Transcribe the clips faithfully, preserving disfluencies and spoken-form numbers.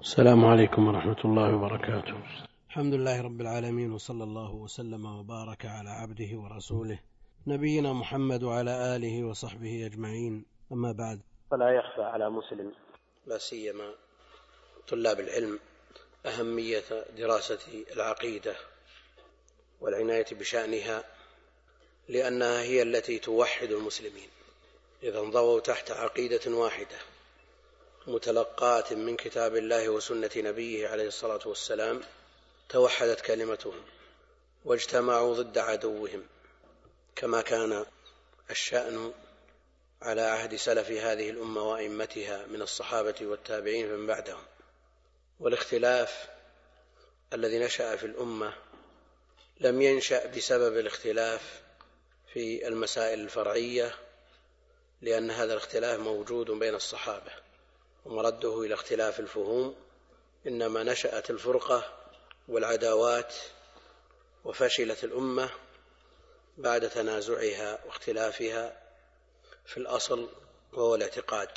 السلام عليكم ورحمة الله وبركاته. الحمد لله رب العالمين، وصلى الله وسلم وبارك على عبده ورسوله نبينا محمد وعلى آله وصحبه أجمعين، أما بعد، فلا يخفى على مسلم لا سيما طلاب العلم أهمية دراسة العقيدة والعناية بشأنها، لأنها هي التي توحد المسلمين. إذا انضووا تحت عقيدة واحدة متلقاة من كتاب الله وسنة نبيه عليه الصلاة والسلام توحدت كلمتهم واجتمعوا ضد عدوهم، كما كان الشأن على عهد سلف هذه الأمة وأئمتها من الصحابة والتابعين فمن بعدهم. والاختلاف الذي نشأ في الأمة لم ينشأ بسبب الاختلاف في المسائل الفرعية، لأن هذا الاختلاف موجود بين الصحابة ومرده إلى اختلاف الفهوم، إنما نشأت الفرقة والعداوات وفشلت الأمة بعد تنازعها واختلافها في الأصل وهو الاعتقاد.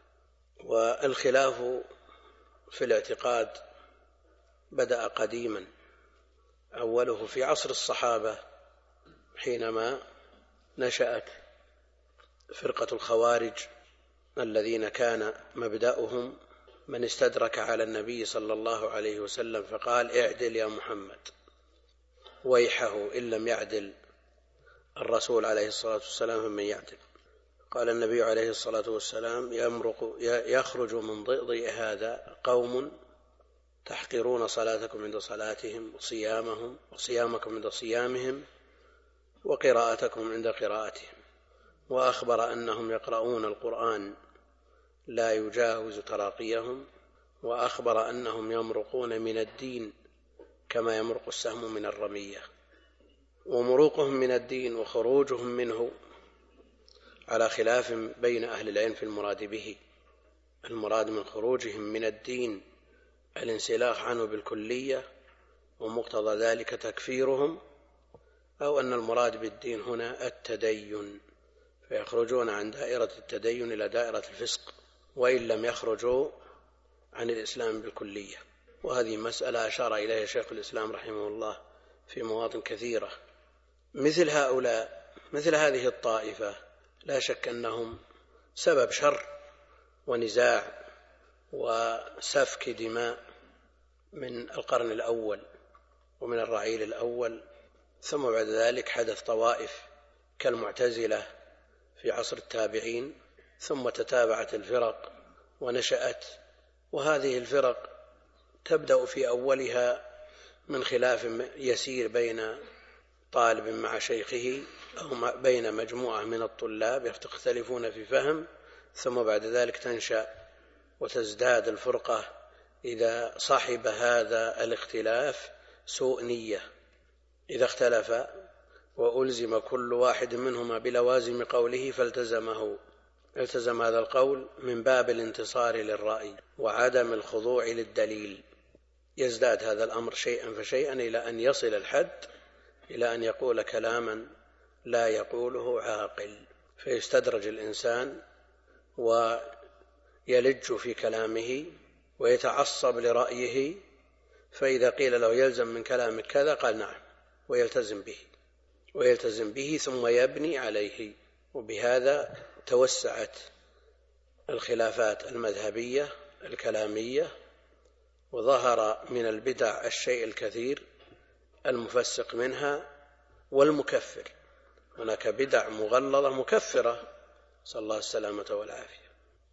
والخلاف في الاعتقاد بدأ قديما، أوله في عصر الصحابة حينما نشأت فرقة الخوارج الذين كان مبدأهم من استدرك على النبي صلى الله عليه وسلم فقال: اعدل يا محمد، ويحه إن لم يعدل الرسول عليه الصلاة والسلام فمن يعدل. قال النبي عليه الصلاة والسلام: يمرق يخرج من ضئضئ هذا قوم تحقرون صلاتكم عند صلاتهم وصيامهم وصيامكم عند صيامهم وقراءتكم عند قراءتهم. وأخبر أنهم يقرؤون القرآن لا يجاوز تراقيهم، وأخبر أنهم يمرقون من الدين كما يمرق السهم من الرمية. ومروقهم من الدين وخروجهم منه على خلاف بين أهل العلم في المراد به. المراد من خروجهم من الدين الانسلاخ عنه بالكلية ومقتضى ذلك تكفيرهم، أو أن المراد بالدين هنا التدين، فيخرجون عن دائرة التدين إلى دائرة الفسق وإن لم يخرجوا عن الإسلام بالكلية. وهذه مسألة أشار إليها شيخ الإسلام رحمه الله في مواطن كثيرة. مثل هؤلاء مثل هذه الطائفة لا شك أنهم سبب شر ونزاع وسفك دماء من القرن الأول ومن الرعيل الأول، ثم بعد ذلك حدث طوائف كالمعتزلة في عصر التابعين، ثم تتابعت الفرق ونشأت. وهذه الفرق تبدأ في أولها من خلاف يسير بين طالب مع شيخه أو بين مجموعة من الطلاب يختلفون في فهم، ثم بعد ذلك تنشأ وتزداد الفرقة إذا صاحب هذا الاختلاف سوء نية. إذا اختلف وألزم كل واحد منهما بلوازم قوله فالتزمه التزم هذا القول من باب الانتصار للرأي وعدم الخضوع للدليل. يزداد هذا الأمر شيئا فشيئا إلى أن يصل الحد إلى أن يقول كلاما لا يقوله عاقل، فيستدرج الإنسان ويلج في كلامه ويتعصب لرأيه، فإذا قيل له يلزم من كلامك كذا قال نعم ويلتزم به ويلتزم به ثم يبني عليه. وبهذا توسعت الخلافات المذهبية الكلامية، وظهر من البدع الشيء الكثير المفسق منها والمكفر. هناك بدع مغلظة مكفرة، صلى الله السلامة والعافية.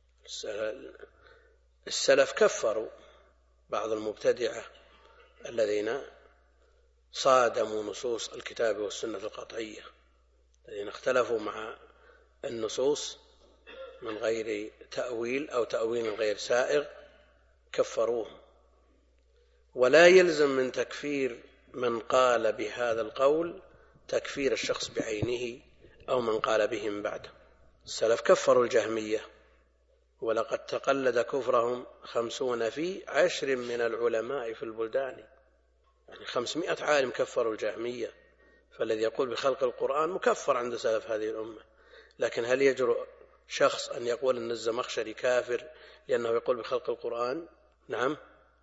السلف كفروا بعض المبتدعة الذين صادموا نصوص الكتاب والسنة القطعية، الذين اختلفوا مع النصوص من غير تأويل أو تأويل غير سائغ كفروهم. ولا يلزم من تكفير من قال بهذا القول تكفير الشخص بعينه أو من قال به من بعده. السلف كفروا الجهمية، ولقد تقلد كفرهم خمسون في عشر من العلماء في البلدان، يعني خمسمائة عالم كفروا الجهمية. فالذي يقول بخلق القرآن مكفر عند سلف هذه الأمة. لكن هل يجرؤ شخص أن يقول أن الزمخشري كافر لأنه يقول بخلق القرآن؟ نعم،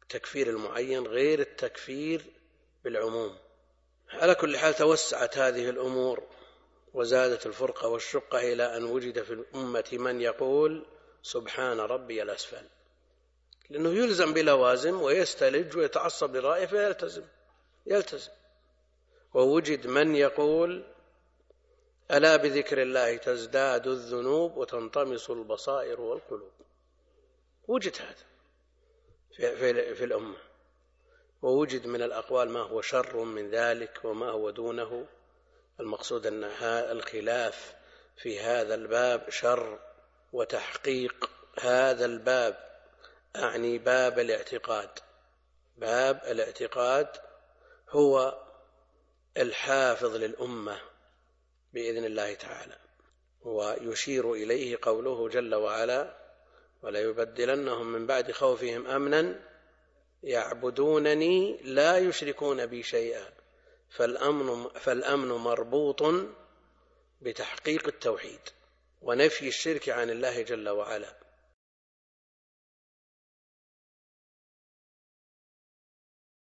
تكفير المعين غير التكفير بالعموم. على كل حال توسعت هذه الأمور وزادت الفرقة والشقة إلى أن وجد في الأمة من يقول سبحان ربي الأسفل، لأنه يلزم بلوازم ويستلج ويتعصب لرأيه فيلتزم يلتزم. ووجد من يقول ألا بذكر الله تزداد الذنوب وتنطمس البصائر والقلوب. وجد هذا في, في, في الأمة. ووجد من الأقوال ما هو شر من ذلك وما هو دونه. المقصود أن الخلاف في هذا الباب شر، وتحقيق هذا الباب أعني باب الاعتقاد باب الاعتقاد هو الحافظ للأمة بإذن الله تعالى. ويشير إليه قوله جل وعلا ولا يبدلنهم من بعد خوفهم أمنا يعبدونني لا يشركون بي شيئا. فالأمن, فالأمن مربوط بتحقيق التوحيد ونفي الشرك عن الله جل وعلا.